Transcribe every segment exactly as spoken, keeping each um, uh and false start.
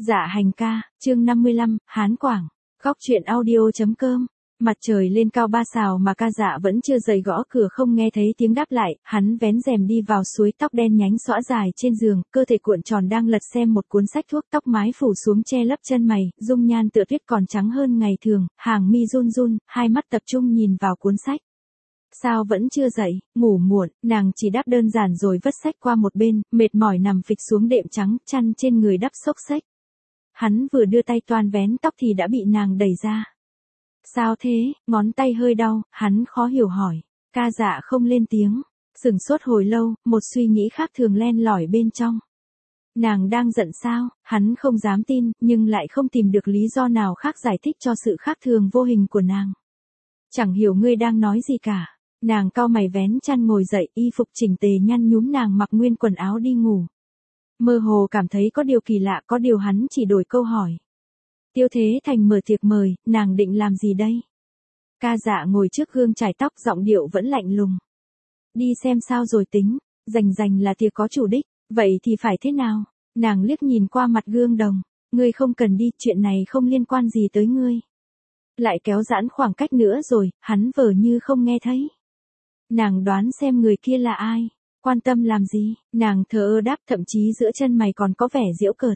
Dạ hành ca, chương năm mươi lăm, Hán Quảng, góc truyện audio.com. Mặt trời lên cao ba sào mà ca dạ vẫn chưa dậy, gõ cửa không nghe thấy tiếng đáp lại, hắn vén rèm đi vào, suối tóc đen nhánh xõa dài trên giường, cơ thể cuộn tròn đang lật xem một cuốn sách thuốc, tóc mái phủ xuống che lấp chân mày, dung nhan tựa tuyết còn trắng hơn ngày thường, hàng mi run run, hai mắt tập trung nhìn vào cuốn sách. Sao vẫn chưa dậy, ngủ muộn, nàng chỉ đáp đơn giản rồi vất sách qua một bên, mệt mỏi nằm phịch xuống đệm trắng, chăn trên người đắp xốc xếch. Hắn vừa đưa tay toan vén tóc thì đã bị nàng đẩy ra. Sao thế, ngón tay hơi đau, hắn khó hiểu hỏi. Ca dạ không lên tiếng, sửng sốt hồi lâu, một suy nghĩ khác thường len lỏi bên trong. Nàng đang giận sao, hắn không dám tin, nhưng lại không tìm được lý do nào khác giải thích cho sự khác thường vô hình của nàng. Chẳng hiểu ngươi đang nói gì cả. Nàng cau mày vén chăn ngồi dậy, y phục chỉnh tề nhăn nhúm, nàng mặc nguyên quần áo đi ngủ. Mơ hồ cảm thấy có điều kỳ lạ, có điều hắn chỉ đổi câu hỏi. Tiêu Thế Thành mở tiệc mời, nàng định làm gì đây? Ca dạ ngồi trước gương chải tóc, giọng điệu vẫn lạnh lùng. Đi xem sao rồi tính, rành rành là tiệc có chủ đích, vậy thì phải thế nào? Nàng liếc nhìn qua mặt gương đồng, ngươi không cần đi, chuyện này không liên quan gì tới ngươi. Lại kéo giãn khoảng cách nữa rồi, hắn vờ như không nghe thấy. Nàng đoán xem người kia là ai, quan tâm làm gì, nàng thờ ơ đáp, thậm chí giữa chân mày còn có vẻ giễu cợt.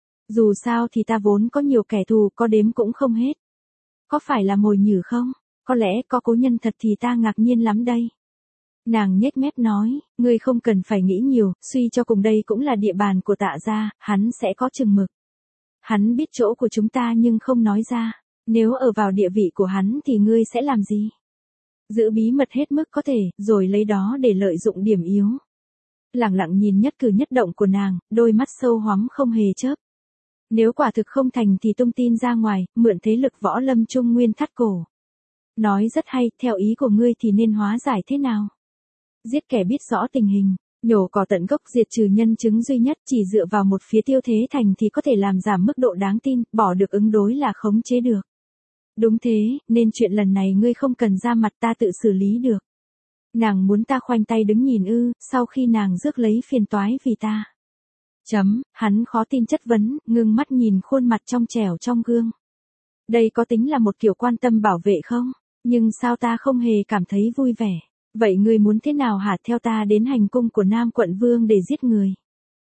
Dù sao thì ta vốn có nhiều kẻ thù, có đếm cũng không hết. Có phải là mồi nhử không? Có lẽ có cố nhân thật thì ta ngạc nhiên lắm đây. Nàng nhếch mép nói, ngươi không cần phải nghĩ nhiều, suy cho cùng đây cũng là địa bàn của Tạ gia, hắn sẽ có chừng mực. Hắn biết chỗ của chúng ta nhưng không nói ra, nếu ở vào địa vị của hắn thì ngươi sẽ làm gì? Giữ bí mật hết mức có thể, rồi lấy đó để lợi dụng điểm yếu. Lặng lặng nhìn nhất cử nhất động của nàng, đôi mắt sâu hoắm không hề chớp. Nếu quả thực không thành thì tung tin ra ngoài, mượn thế lực võ lâm trung nguyên thắt cổ. Nói rất hay, theo ý của ngươi thì nên hóa giải thế nào? Giết kẻ biết rõ tình hình, nhổ cỏ tận gốc, diệt trừ nhân chứng duy nhất, chỉ dựa vào một phía Tiêu Thế Thành thì có thể làm giảm mức độ đáng tin, bỏ được ứng đối là khống chế được. Đúng thế, nên chuyện lần này ngươi không cần ra mặt, ta tự xử lý được. Nàng muốn ta khoanh tay đứng nhìn ư, sau khi nàng rước lấy phiền toái vì ta. Chấm, hắn khó tin chất vấn, ngưng mắt nhìn khuôn mặt trong trẻo trong gương. Đây có tính là một kiểu quan tâm bảo vệ không? Nhưng sao ta không hề cảm thấy vui vẻ? Vậy ngươi muốn thế nào hả? Theo ta đến hành cung của Nam quận vương để giết người.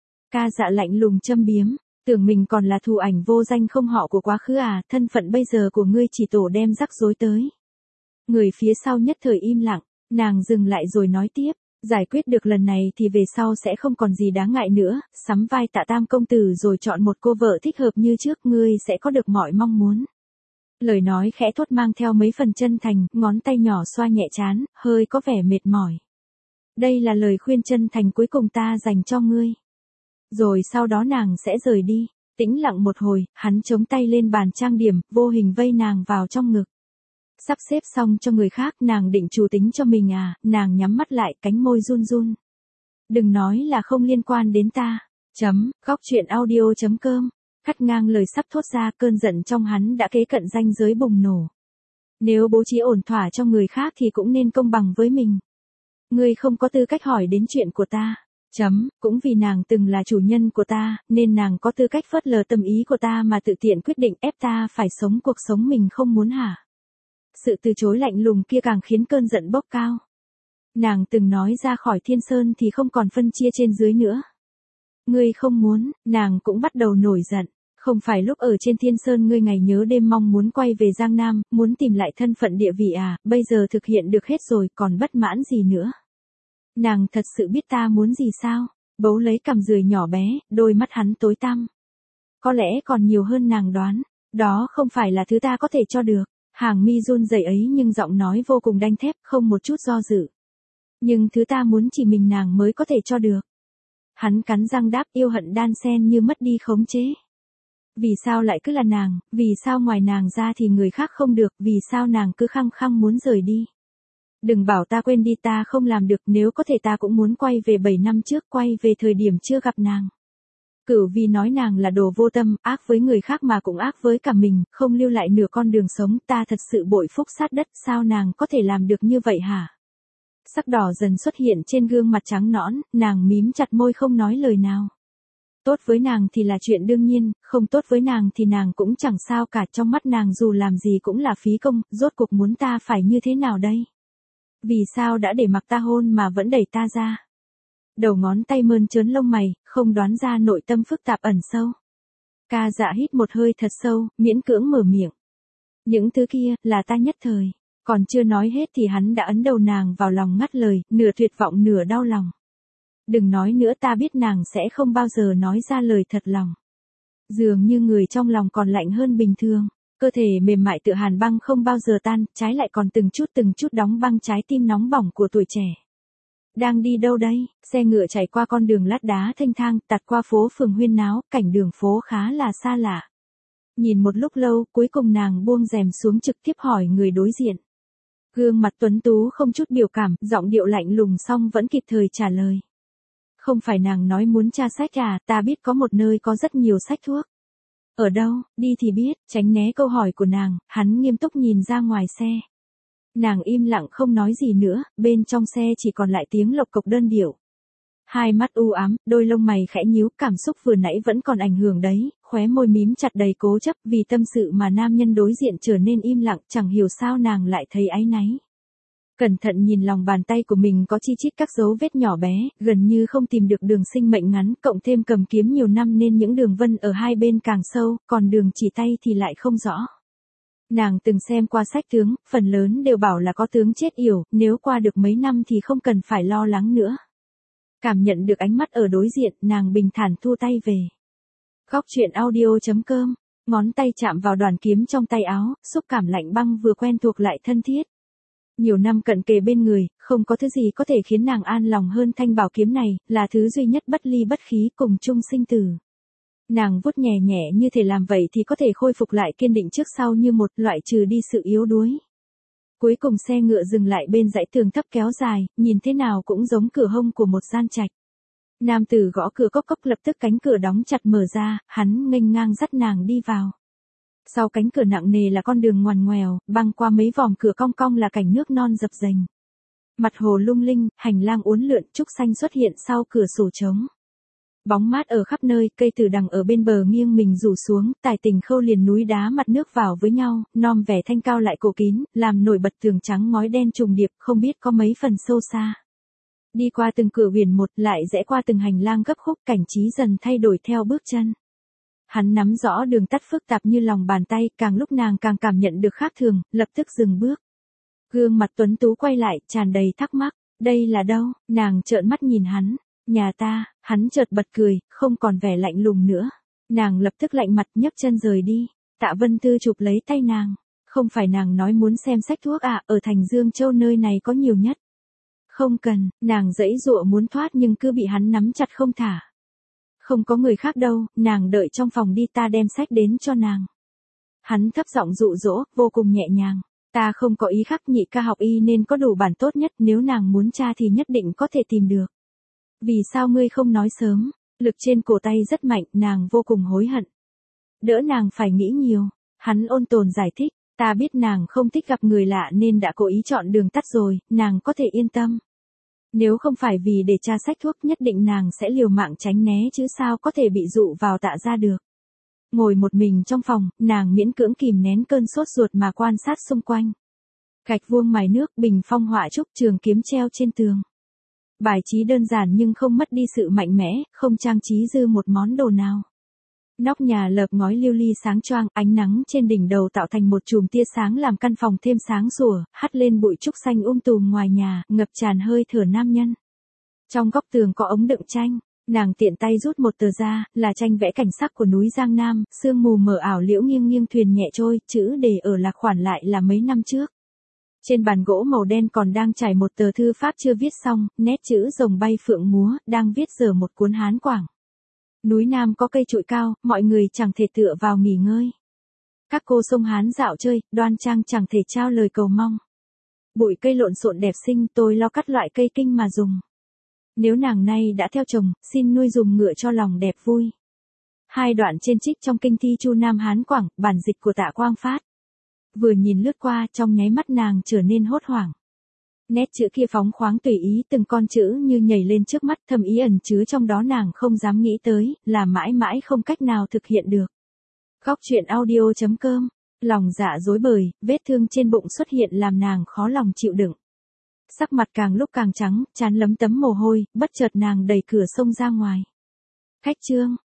Ca dạ lạnh lùng châm biếm, tưởng mình còn là thù ảnh vô danh không họ của quá khứ à, thân phận bây giờ của ngươi chỉ tổ đem rắc rối tới. Người phía sau nhất thời im lặng, nàng dừng lại rồi nói tiếp. Giải quyết được lần này thì về sau sẽ không còn gì đáng ngại nữa, sắm vai Tạ Tam công tử rồi chọn một cô vợ thích hợp như trước, ngươi sẽ có được mọi mong muốn. Lời nói khẽ thốt mang theo mấy phần chân thành, ngón tay nhỏ xoa nhẹ trán, hơi có vẻ mệt mỏi. Đây là lời khuyên chân thành cuối cùng ta dành cho ngươi. Rồi sau đó nàng sẽ rời đi. Tĩnh lặng một hồi, hắn chống tay lên bàn trang điểm, vô hình vây nàng vào trong ngực. Sắp xếp xong cho người khác, nàng định chủ tính cho mình à? Nàng nhắm mắt lại, cánh môi run run. Đừng nói là không liên quan đến ta. Chấm, góc truyện audio.com. Cắt ngang lời sắp thốt ra, cơn giận trong hắn đã kế cận ranh giới bùng nổ. Nếu bố trí ổn thỏa cho người khác thì cũng nên công bằng với mình. Ngươi không có tư cách hỏi đến chuyện của ta. Chấm, cũng vì nàng từng là chủ nhân của ta, nên nàng có tư cách phớt lờ tâm ý của ta mà tự tiện quyết định ép ta phải sống cuộc sống mình không muốn hả? Sự từ chối lạnh lùng kia càng khiến cơn giận bốc cao. Nàng từng nói ra khỏi Thiên Sơn thì không còn phân chia trên dưới nữa. Ngươi không muốn, nàng cũng bắt đầu nổi giận. Không phải lúc ở trên Thiên Sơn ngươi ngày nhớ đêm mong muốn quay về Giang Nam, muốn tìm lại thân phận địa vị à, bây giờ thực hiện được hết rồi, còn bất mãn gì nữa. Nàng thật sự biết ta muốn gì sao? Bấu lấy cằm rười nhỏ bé, đôi mắt hắn tối tăm. Có lẽ còn nhiều hơn nàng đoán, đó không phải là thứ ta có thể cho được. Hàng mi run rẩy ấy nhưng giọng nói vô cùng đanh thép, không một chút do dự. Nhưng thứ ta muốn chỉ mình nàng mới có thể cho được. Hắn cắn răng đáp, yêu hận đan xen như mất đi khống chế. Vì sao lại cứ là nàng, vì sao ngoài nàng ra thì người khác không được, vì sao nàng cứ khăng khăng muốn rời đi. Đừng bảo ta quên đi, ta không làm được, nếu có thể ta cũng muốn quay về bảy năm trước, quay về thời điểm chưa gặp nàng. Cửu vì nói nàng là đồ vô tâm, ác với người khác mà cũng ác với cả mình, không lưu lại nửa con đường sống, ta thật sự bội phúc sát đất, sao nàng có thể làm được như vậy hả? Sắc đỏ dần xuất hiện trên gương mặt trắng nõn, nàng mím chặt môi không nói lời nào. Tốt với nàng thì là chuyện đương nhiên, không tốt với nàng thì nàng cũng chẳng sao cả, trong mắt nàng dù làm gì cũng là phí công, rốt cuộc muốn ta phải như thế nào đây? Vì sao đã để mặc ta hôn mà vẫn đẩy ta ra? Đầu ngón tay mơn trớn lông mày, không đoán ra nội tâm phức tạp ẩn sâu. Ca Dạ hít một hơi thật sâu, miễn cưỡng mở miệng. Những thứ kia, là ta nhất thời. Còn chưa nói hết thì hắn đã ấn đầu nàng vào lòng ngắt lời, nửa tuyệt vọng nửa đau lòng. Đừng nói nữa, ta biết nàng sẽ không bao giờ nói ra lời thật lòng. Dường như người trong lòng còn lạnh hơn bình thường, cơ thể mềm mại tựa hàn băng không bao giờ tan, trái lại còn từng chút từng chút đóng băng trái tim nóng bỏng của tuổi trẻ. Đang đi đâu đây? Xe ngựa chạy qua con đường lát đá thênh thang, tạt qua phố phường huyên náo, cảnh đường phố khá là xa lạ. Nhìn một lúc lâu, cuối cùng nàng buông rèm xuống trực tiếp hỏi người đối diện. Gương mặt tuấn tú không chút biểu cảm, giọng điệu lạnh lùng song vẫn kịp thời trả lời. Không phải nàng nói muốn tra sách à, ta biết có một nơi có rất nhiều sách thuốc. Ở đâu, đi thì biết, tránh né câu hỏi của nàng, hắn nghiêm túc nhìn ra ngoài xe. Nàng im lặng không nói gì nữa, bên trong xe chỉ còn lại tiếng lộc cộc đơn điệu. Hai mắt u ám, đôi lông mày khẽ nhíu, cảm xúc vừa nãy vẫn còn ảnh hưởng đấy, khóe môi mím chặt đầy cố chấp, vì tâm sự mà nam nhân đối diện trở nên im lặng, chẳng hiểu sao nàng lại thấy áy náy. Cẩn thận nhìn lòng bàn tay của mình có chi chít các dấu vết nhỏ bé, gần như không tìm được đường sinh mệnh ngắn, cộng thêm cầm kiếm nhiều năm nên những đường vân ở hai bên càng sâu, còn đường chỉ tay thì lại không rõ. Nàng từng xem qua sách tướng, phần lớn đều bảo là có tướng chết yểu, nếu qua được mấy năm thì không cần phải lo lắng nữa. Cảm nhận được ánh mắt ở đối diện, nàng bình thản thu tay về. Góc truyện audio chấm com, ngón tay chạm vào đoàn kiếm trong tay áo, xúc cảm lạnh băng vừa quen thuộc lại thân thiết. Nhiều năm cận kề bên người, không có thứ gì có thể khiến nàng an lòng hơn thanh bảo kiếm này, là thứ duy nhất bất ly bất khí cùng chung sinh tử. Nàng vuốt nhẹ nhẹ như thể làm vậy thì có thể khôi phục lại kiên định trước sau như một, loại trừ đi sự yếu đuối. Cuối cùng xe ngựa dừng lại bên dãy tường thấp kéo dài, nhìn thế nào cũng giống cửa hông của một gian trạch. Nam tử gõ cửa cốc cốc, lập tức cánh cửa đóng chặt mở ra, hắn nghênh ngang dắt nàng đi vào. Sau cánh cửa nặng nề là con đường ngoằn ngoèo, băng qua mấy vòm cửa cong cong là cảnh nước non dập dềnh. Mặt hồ lung linh, hành lang uốn lượn, trúc xanh xuất hiện sau cửa sổ trống. Bóng mát ở khắp nơi, cây từ đằng ở bên bờ nghiêng mình rủ xuống, tài tình khâu liền núi đá mặt nước vào với nhau, nom vẻ thanh cao lại cổ kín, làm nổi bật tường trắng ngói đen trùng điệp, không biết có mấy phần sâu xa. Đi qua từng cửa huyền một, lại rẽ qua từng hành lang gấp khúc, cảnh trí dần thay đổi theo bước chân. Hắn nắm rõ đường tắt phức tạp như lòng bàn tay, càng lúc nàng càng cảm nhận được khác thường, lập tức dừng bước. Gương mặt tuấn tú quay lại, tràn đầy thắc mắc, đây là đâu? Nàng trợn mắt nhìn hắn. Nhà ta, hắn chợt bật cười, không còn vẻ lạnh lùng nữa. Nàng lập tức lạnh mặt nhấc chân rời đi. Tạ Vân Tư chụp lấy tay nàng. Không phải nàng nói muốn xem sách thuốc à, ở thành Dương Châu nơi này có nhiều nhất. Không cần, nàng giãy giụa muốn thoát nhưng cứ bị hắn nắm chặt không thả. Không có người khác đâu, nàng đợi trong phòng đi, ta đem sách đến cho nàng. Hắn thấp giọng dụ dỗ, vô cùng nhẹ nhàng. Ta không có ý khác, nhị ca học y nên có đủ bản tốt nhất, nếu nàng muốn tra thì nhất định có thể tìm được. Vì sao ngươi không nói sớm? Lực trên cổ tay rất mạnh, nàng vô cùng hối hận. Đỡ nàng phải nghĩ nhiều. Hắn ôn tồn giải thích, ta biết nàng không thích gặp người lạ nên đã cố ý chọn đường tắt rồi, nàng có thể yên tâm. Nếu không phải vì để tra sách thuốc nhất định nàng sẽ liều mạng tránh né chứ sao có thể bị dụ vào Tạ gia được. Ngồi một mình trong phòng, nàng miễn cưỡng kìm nén cơn sốt ruột mà quan sát xung quanh. Gạch vuông mài nước, bình phong họa trúc, trường kiếm treo trên tường. Bài trí đơn giản nhưng không mất đi sự mạnh mẽ, không trang trí dư một món đồ nào. Nóc nhà lợp ngói lưu ly sáng choang, ánh nắng trên đỉnh đầu tạo thành một chùm tia sáng làm căn phòng thêm sáng sủa, hắt lên bụi trúc xanh um tùm ngoài nhà, ngập tràn hơi thở nam nhân. Trong góc tường có ống đựng tranh, nàng tiện tay rút một tờ ra, là tranh vẽ cảnh sắc của núi Giang Nam, sương mù mờ ảo liễu nghiêng nghiêng thuyền nhẹ trôi, chữ để ở lạc khoản lại là mấy năm trước. Trên bàn gỗ màu đen còn đang trải một tờ thư pháp chưa viết xong, nét chữ rồng bay phượng múa, đang viết dở một cuốn Hán Quảng. Núi Nam có cây trụi cao, mọi người chẳng thể tựa vào nghỉ ngơi. Các cô sông Hán dạo chơi, đoan trang chẳng thể trao lời cầu mong. Bụi cây lộn xộn đẹp xinh, tôi lo cắt loại cây kinh mà dùng. Nếu nàng nay đã theo chồng, xin nuôi dùng ngựa cho lòng đẹp vui. Hai đoạn trên trích trong kinh thi Chu Nam Hán Quảng, bản dịch của Tạ Quang Phát. Vừa nhìn lướt qua, trong nháy mắt nàng trở nên hốt hoảng. Nét chữ kia phóng khoáng tùy ý, từng con chữ như nhảy lên trước mắt, thâm ý ẩn chứa trong đó nàng không dám nghĩ tới, là mãi mãi không cách nào thực hiện được. Góc truyện audio chấm com. Lòng dạ rối bời, vết thương trên bụng xuất hiện làm nàng khó lòng chịu đựng. Sắc mặt càng lúc càng trắng, trán lấm tấm mồ hôi, bất chợt nàng đẩy cửa xông ra ngoài. Khách Trương,